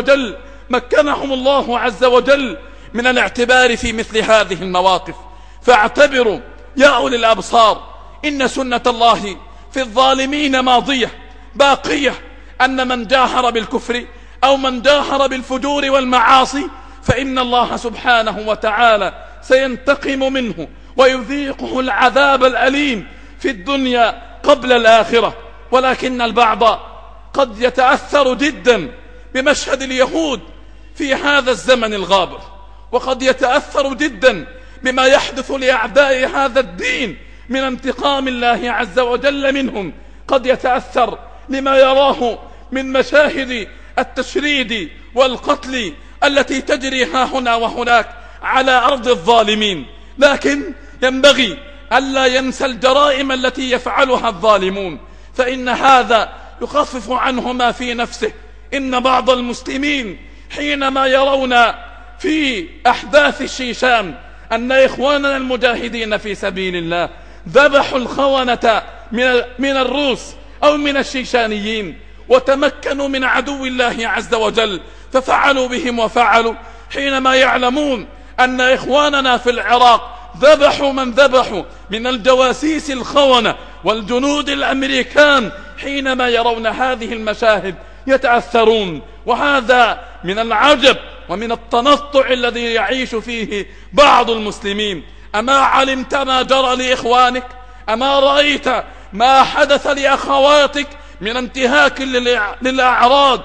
عز وجل من الاعتبار في مثل هذه المواقف. فاعتبروا يا أولي الأبصار. إن سنة الله في الظالمين ماضية باقية، أن من جاهر بالكفر أو من جاهر بالفجور والمعاصي فإن الله سبحانه وتعالى سينتقم منه ويذيقه العذاب الأليم في الدنيا قبل الآخرة. ولكن البعض قد يتأثر جدا بمشهد اليهود في هذا الزمن الغابر، وقد يتأثر جدا بما يحدث لأعداء هذا الدين من انتقام الله عز وجل منهم. قد يتأثر لما يراه من مشاهد التشريد والقتل التي تجري ها هنا وهناك على أرض الظالمين. لكن ينبغي ألا ينسى الجرائم التي يفعلها الظالمون، فإن هذا يخفف عنه ما في نفسه. إن بعض المسلمين حينما يرون في أحداث الشيشان أن إخواننا المجاهدين في سبيل الله ذبحوا الخونة من الروس أو من الشيشانيين وتمكنوا من عدو الله عز وجل ففعلوا بهم وفعلوا، حينما يعلمون أن إخواننا في العراق ذبحوا من ذبحوا من الجواسيس الخونة والجنود الأمريكان، حينما يرون هذه المشاهد يتأثرون. وهذا من العجب ومن التنطع الذي يعيش فيه بعض المسلمين. أما علمت ما جرى لإخوانك؟ أما رأيت ما حدث لأخواتك من انتهاك للأعراض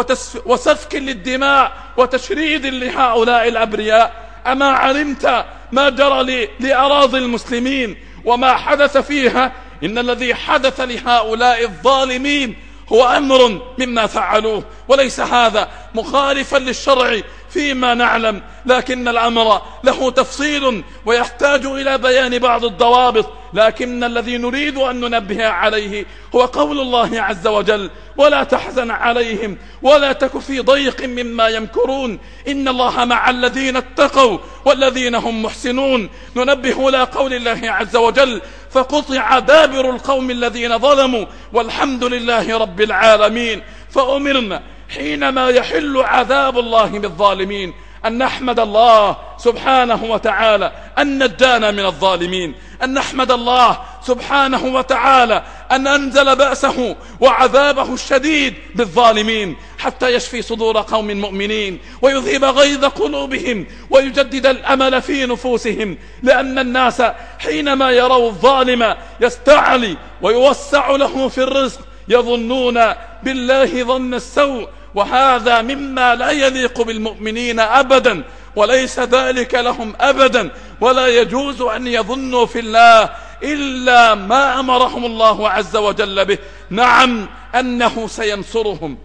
وسفك للدماء وتشريد لهؤلاء الأبرياء؟ أما علمت ما جرى لأراضي المسلمين وما حدث فيها؟ إن الذي حدث لهؤلاء الظالمين هو أمر مما فعلوه، وليس هذا مخالفا للشرع فيما نعلم، لكن الأمر له تفصيل ويحتاج إلى بيان بعض الضوابط. لكن الذي نريد أن ننبه عليه هو قول الله عز وجل: ولا تحزن عليهم ولا تك في ضيق مما يمكرون إن الله مع الذين اتقوا والذين هم محسنون. ننبه إلى قول الله عز وجل: فقطع دابر القوم الذين ظلموا والحمد لله رب العالمين. فأمرنا حينما يحل عذاب الله بالظالمين أن نحمد الله سبحانه وتعالى أن نجانا من الظالمين، أن نحمد الله سبحانه وتعالى أن أنزل بأسه وعذابه الشديد بالظالمين حتى يشفي صدور قوم مؤمنين ويذهب غيظ قلوبهم ويجدد الأمل في نفوسهم. لأن الناس حينما يروا الظالم يستعلي ويوسع له في الرزق يظنون بالله ظن السوء، وهذا مما لا يليق بالمؤمنين أبدا، وليس ذلك لهم أبدا، ولا يجوز أن يظنوا في الله إلا ما أمرهم الله عز وجل به. نعم، أنه سينصرهم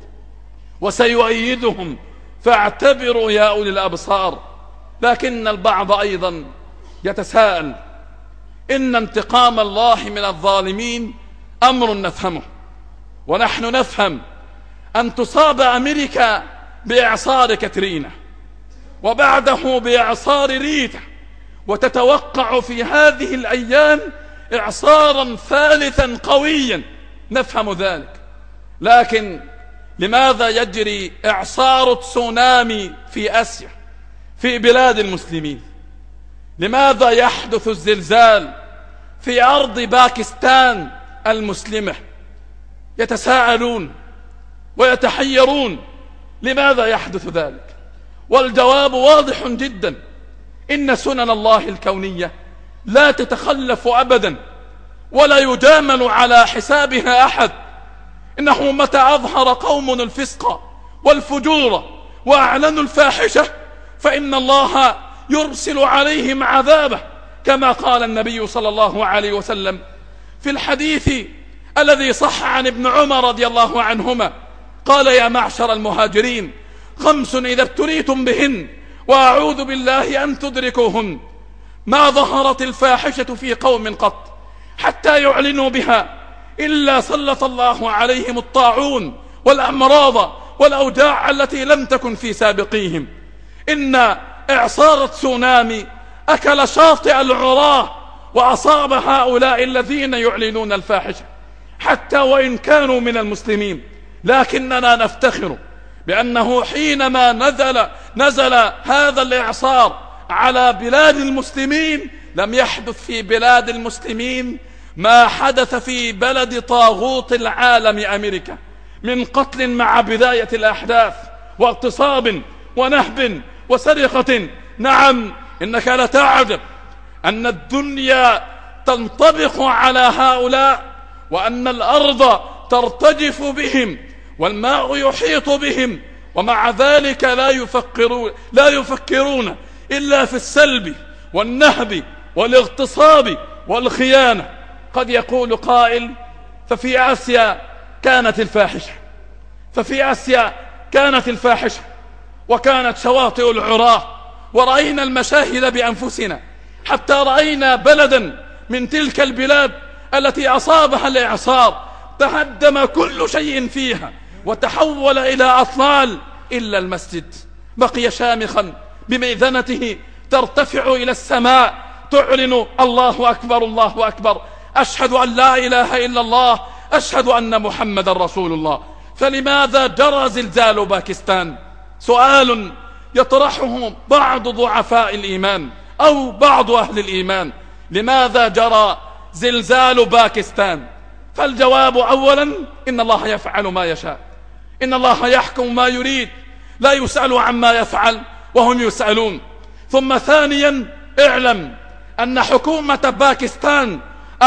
وسيؤيدهم، فاعتبروا يا أولي الأبصار. لكن البعض أيضا يتساءل: إن انتقام الله من الظالمين أمر نفهمه، ونحن نفهم أن تصاب أمريكا بإعصار كاترينا وبعده بإعصار ريتا، وتتوقع في هذه الأيام إعصارا ثالثا قويا، نفهم ذلك. لكن لماذا يجري إعصار تسونامي في آسيا في بلاد المسلمين؟ لماذا يحدث الزلزال في أرض باكستان المسلمة؟ يتساءلون ويتحيرون لماذا يحدث ذلك، والجواب واضح جدا: إن سنن الله الكونية لا تتخلف أبدا ولا يجامل على حسابها أحد. إنه متى أظهر قوم الفسق والفجور وأعلنوا الفاحشة فإن الله يرسل عليهم عذابه، كما قال النبي صلى الله عليه وسلم في الحديث الذي صح عن ابن عمر رضي الله عنهما، قال: يا معشر المهاجرين 5 إذا ابتليتم بهن وأعوذ بالله أن تدركوهن: ما ظهرت الفاحشة في قوم قط حتى يعلنوا بها إلا سلط الله عليهم الطاعون والأمراض والأوجاع التي لم تكن في سابقيهم. إن إعصار تسونامي أكل شاطئ العراة وأصاب هؤلاء الذين يعلنون الفاحشة حتى وإن كانوا من المسلمين. لكننا نفتخر بأنه حينما نزل هذا الإعصار على بلاد المسلمين لم يحدث في بلاد المسلمين ما حدث في بلد طاغوت العالم أمريكا من قتل مع بداية الأحداث واغتصاب ونهب وسرقة. نعم، إنك لتعجب أن الدنيا تنطبق على هؤلاء، وأن الأرض ترتجف بهم والماء يحيط بهم، ومع ذلك لا يفكرون إلا في السلب والنهب والاغتصاب والخيانة. قد يقول قائل: ففي آسيا كانت الفاحشة وكانت شواطئ العراة، ورأينا المشاهد بأنفسنا، حتى رأينا بلدا من تلك البلاد التي أصابها الإعصار تهدم كل شيء فيها وتحول إلى أطلال إلا المسجد، بقي شامخا بمئذنته ترتفع إلى السماء تعلن الله أكبر الله أكبر، أشهد أن لا إله إلا الله، أشهد أن محمد رسول الله. فلماذا جرى زلزال باكستان؟ سؤال يطرحه بعض ضعفاء الإيمان أو بعض أهل الإيمان، لماذا جرى زلزال باكستان؟ فالجواب أولا إن الله يفعل ما يشاء، إن الله يحكم ما يريد، لا يسأل عما يفعل وهم يسألون. ثم ثانيا اعلم أن حكومة باكستان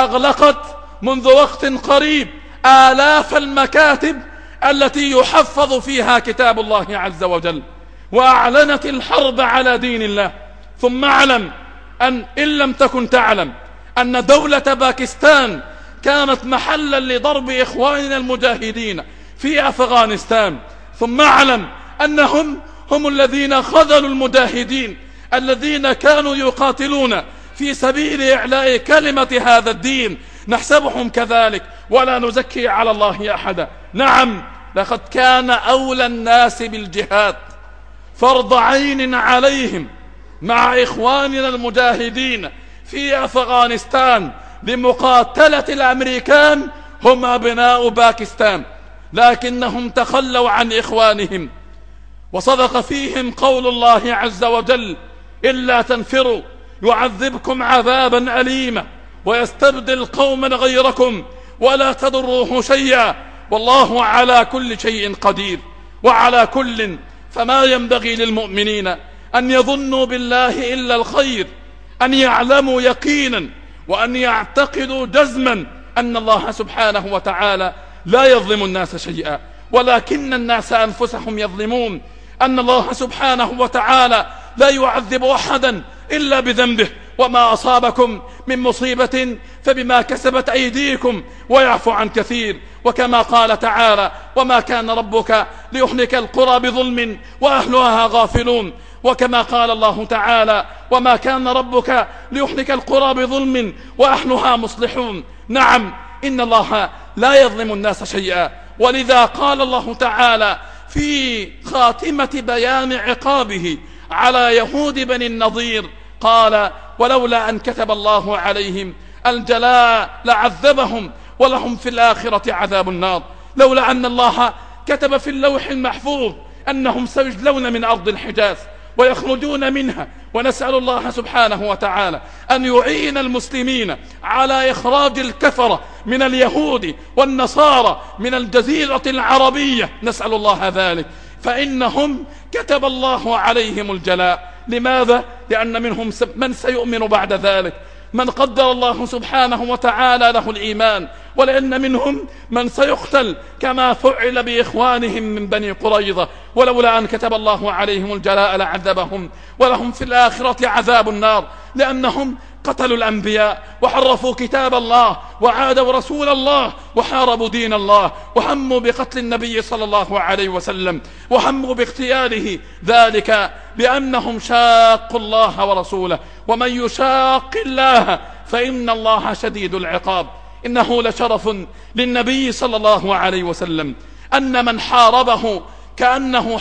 أغلقت منذ وقت قريب آلاف المكاتب التي يحفظ فيها كتاب الله عز وجل، وأعلنت الحرب على دين الله. ثم اعلم أن إن لم تكن تعلم أن دولة باكستان كانت محلا لضرب إخواننا المجاهدين في أفغانستان. ثم اعلم أنهم هم الذين خذلوا المجاهدين الذين كانوا يقاتلون في سبيل إعلاء كلمة هذا الدين. نحسبهم كذلك ولا نزكي على الله أحدا. نعم، لقد كان أولى الناس بالجهاد فرض عين عليهم مع إخواننا المجاهدين في أفغانستان لمقاتلة الأمريكان هم أبناء باكستان، لكنهم تخلوا عن إخوانهم. وصدق فيهم قول الله عز وجل: إلا تنفروا يعذبكم عذابا أليما ويستبدل قوما غيركم ولا تضروه شيئا والله على كل شيء قدير. وعلى كل فما ينبغي للمؤمنين أن يظنوا بالله إلا الخير، أن يعلموا يقينا وأن يعتقدوا جزما أن الله سبحانه وتعالى لا يظلم الناس شيئا ولكن الناس أنفسهم يظلمون، أن الله سبحانه وتعالى لا يعذب أحدا إلا بذنبه، وما أصابكم من مصيبة فبما كسبت أيديكم ويعفو عن كثير. وكما قال تعالى: وما كان ربك ليهلك القرى بظلم وأهلها غافلون. وكما قال الله تعالى: وما كان ربك ليهلك القرى بظلم وأهلها مصلحون. نعم، إن الله لا يظلم الناس شيئا، ولذا قال الله تعالى في خاتمة بيان عقابه على يهود بني النضير، قال: ولولا أن كتب الله عليهم الجلاء لعذبهم ولهم في الآخرة عذاب النار. لولا أن الله كتب في اللوح المحفوظ أنهم سيجلون من أرض الحجاز ويخرجون منها. ونسأل الله سبحانه وتعالى أن يعين المسلمين على إخراج الكفرة من اليهود والنصارى من الجزيرة العربية، نسأل الله ذلك، فإنهم كتب الله عليهم الجلاء. لماذا؟ لأن منهم من سيؤمن بعد ذلك، من قدر الله سبحانه وتعالى له الإيمان، ولأن منهم من سيقتل كما فعل بإخوانهم من بني قريظة. ولولا أن كتب الله عليهم الجلاء لعذبهم ولهم في الآخرة عذاب النار، لأنهم قتلوا الأنبياء وحرفوا كتاب الله وعادوا رسول الله وحاربوا دين الله وهموا بقتل النبي صلى الله عليه وسلم وهموا باغتياله، ذلك بأنهم شاقوا الله ورسوله، ومن يشاق الله فإن الله شديد العقاب. إنه لشرف للنبي صلى الله عليه وسلم أن من حاربه كأنه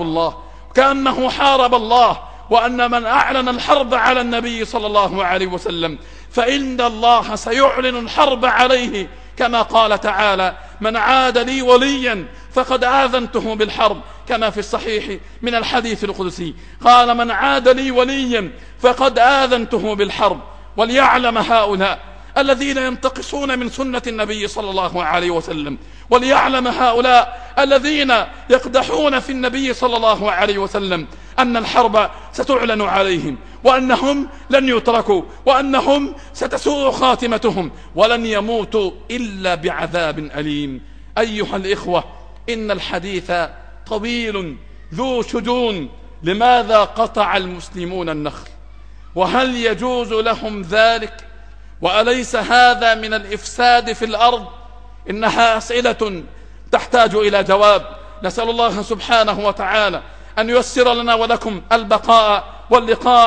حارب الله، وأن من أعلن الحرب على النبي صلى الله عليه وسلم فإن الله سيعلن الحرب عليه، كما قال تعالى: من عاد لي وليا فقد آذنته بالحرب، كما في الصحيح من الحديث القدسي قال: من عاد لي وليا فقد آذنته بالحرب. وليعلم هؤلاء الذين ينتقصون من سنة النبي صلى الله عليه وسلم، وليعلم هؤلاء الذين يقدحون في النبي صلى الله عليه وسلم أن الحرب ستعلن عليهم، وأنهم لن يتركوا، وأنهم ستسوء خاتمتهم، ولن يموتوا إلا بعذاب أليم. أيها الإخوة، إن الحديث طويل ذو شجون. لماذا قطع المسلمون النخل؟ وهل يجوز لهم ذلك؟ وأليس هذا من الإفساد في الأرض؟ إنها أسئلة تحتاج إلى جواب. نسأل الله سبحانه وتعالى أن ييسر لنا ولكم البقاء واللقاء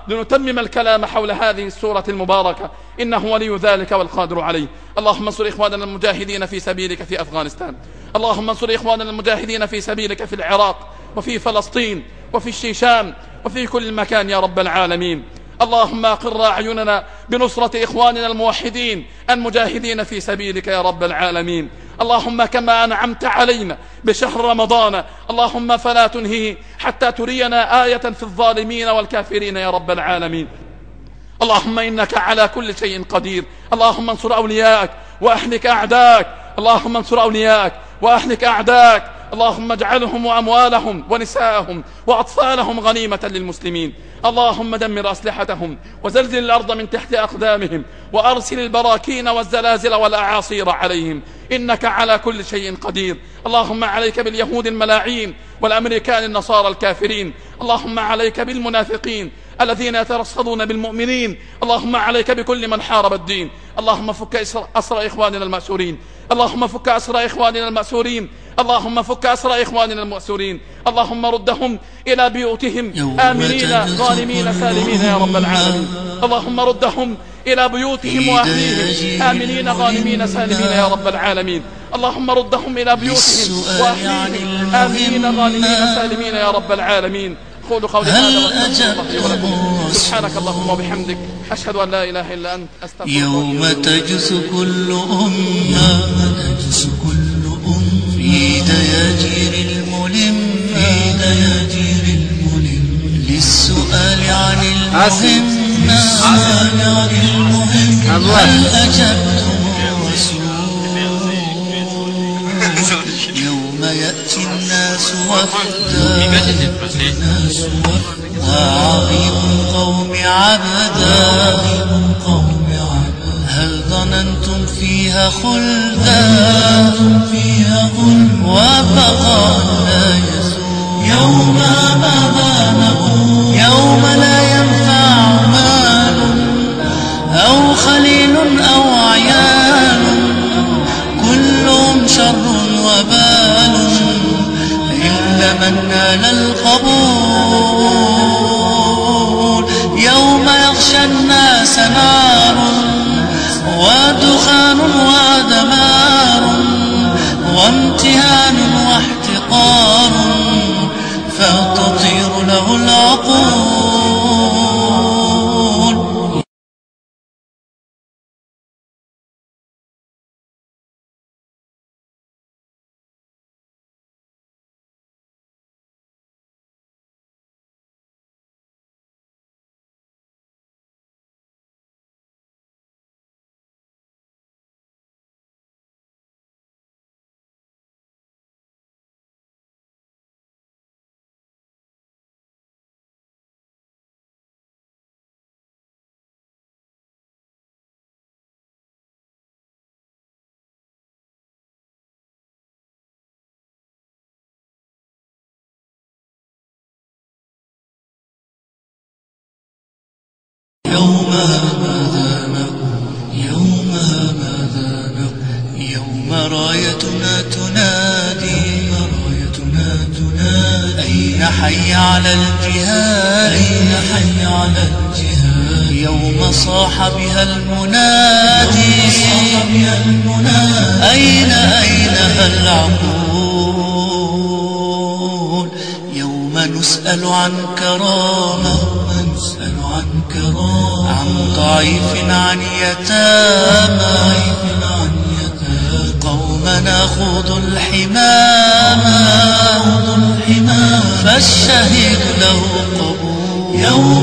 لنتمم الكلام حول هذه السورة المباركة، إنه ولي ذلك والقادر عليه. اللهم انصر إخواننا المجاهدين في سبيلك في أفغانستان، اللهم انصر إخواننا المجاهدين في سبيلك في العراق وفي فلسطين وفي الشيشان وفي كل مكان يا رب العالمين. اللهم أقر أعيننا بنصرة إخواننا الموحدين المجاهدين في سبيلك يا رب العالمين. اللهم كما أنعمت علينا بشهر رمضان، اللهم فلا تنهيه حتى ترينا آية في الظالمين والكافرين يا رب العالمين. اللهم إنك على كل شيء قدير. اللهم انصر أولياءك وأهلك أعداءك، اللهم انصر أولياءك وأهلك أعداءك، اللهم اجعلهم وأموالهم ونساءهم وأطفالهم غنيمة للمسلمين. اللهم دمر أسلحتهم وزلزل الأرض من تحت أقدامهم وأرسل البراكين والزلازل والأعاصير عليهم، إنك على كل شيء قدير. اللهم عليك باليهود الملاعين والأمريكان النصارى الكافرين، اللهم عليك بالمنافقين الذين يترصدون بالمؤمنين، اللهم عليك بكل من حارب الدين. اللهم فك أسر إخواننا المأسورين، اللهم فك أسر إخواننا المأسورين، اللهم فك أسر إخواننا المأسورين، اللهم ردهم إلى بيوتهم آمنين غانمين سالمين يا رب العالمين. اللهم ردهم إلى بيوتهم وأهليهم آمنين غانمين سالمين يا رب العالمين. اللهم ردهم إلى بيوتهم وأهليهم آمنين غانمين سالمين يا رب العالمين. قولوا قولي هذا واستغفر الله ولكم. سبحانك اللهم وبحمدك، أشهد أن لا إله إلا أنت، أستغفرك. يوم تجث كل أمة في دياجير الملم للسؤال عن المهم، هل أجبتم الرسول؟ يوم يأتي الناس وفدا وعظيم القوم عبدا، هل ظننتم فيها خلدا وبقاء لا يزول؟ يوم لا ينفع مال أو خليل أو عيال، كلهم شر وبال إلا من نال القبول. يوم يغشى الناس نار ودخان ودمار وامتهان واحتقار، فتطير له العقول. يوم رايتنا تنادي أين حي على الجهاد، يوم صاح بها المنادي أين هل العقول؟ يوم نسأل عن كرامة، عن ضعيف عن يتامى، قومنا خذوا الحمامة، فالشهيد له قبول. يوم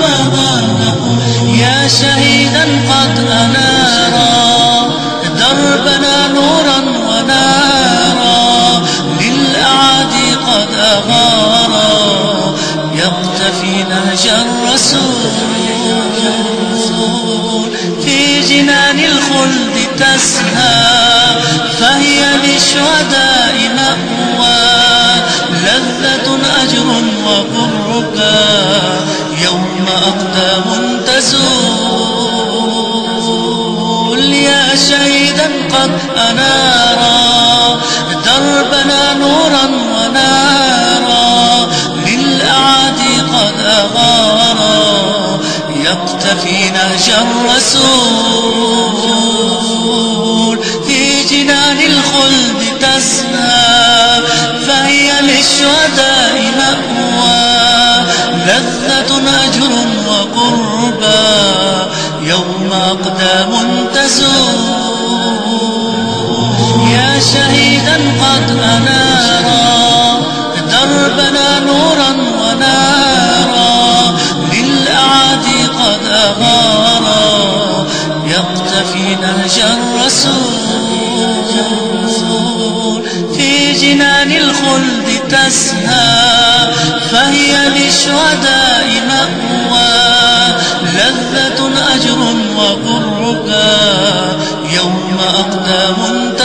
يا شهيدا قد أنارا دربنا نورا ونارا، للأعادي قد أغارا، يقتفي نهج الرسول، في جنان الخلد تسهى، فهي للشهداء مأوى، لذة أجر وقربى، يوم أقدام تزول. يا شهيدا قد أنارا دربنا نورا ونارا، للأعادي قد أغارا، يقتفي نهج الرسول في جنان الخلد تسهى فهي للشهداء مأوى لذة أجر وقربى يوم أقدام تزول يا شهيدا قد أنارا دربنا نورا ونارا للأعادي قد أغارا يقتفي نهج الرسول في جنان الخلد تسهى فهي للشهداء مأوى لذة أجر وقربى يوم أقدام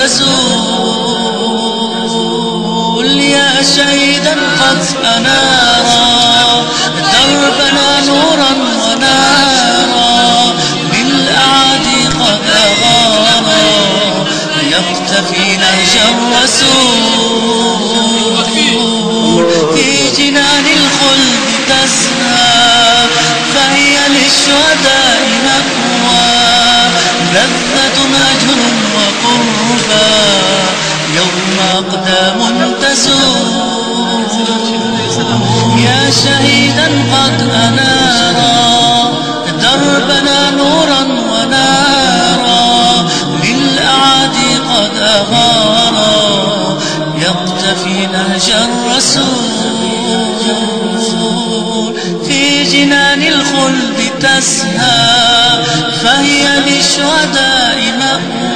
تزول يا شهيدا قد أنارا دربنا نورا ونارا بالأعادي قد أغارا يقتفي نهج الرسول في جنان الخلد تسهى فهي للشهداء مأوى لذة أجر وقربى يوم أقدام تزول يا شهيدا قد أنارا دربنا نورا ونارا للأعادي قد أغارا يقتفي نهج الرسول في جنان الخلد تسهى فهي للشهداء مأوى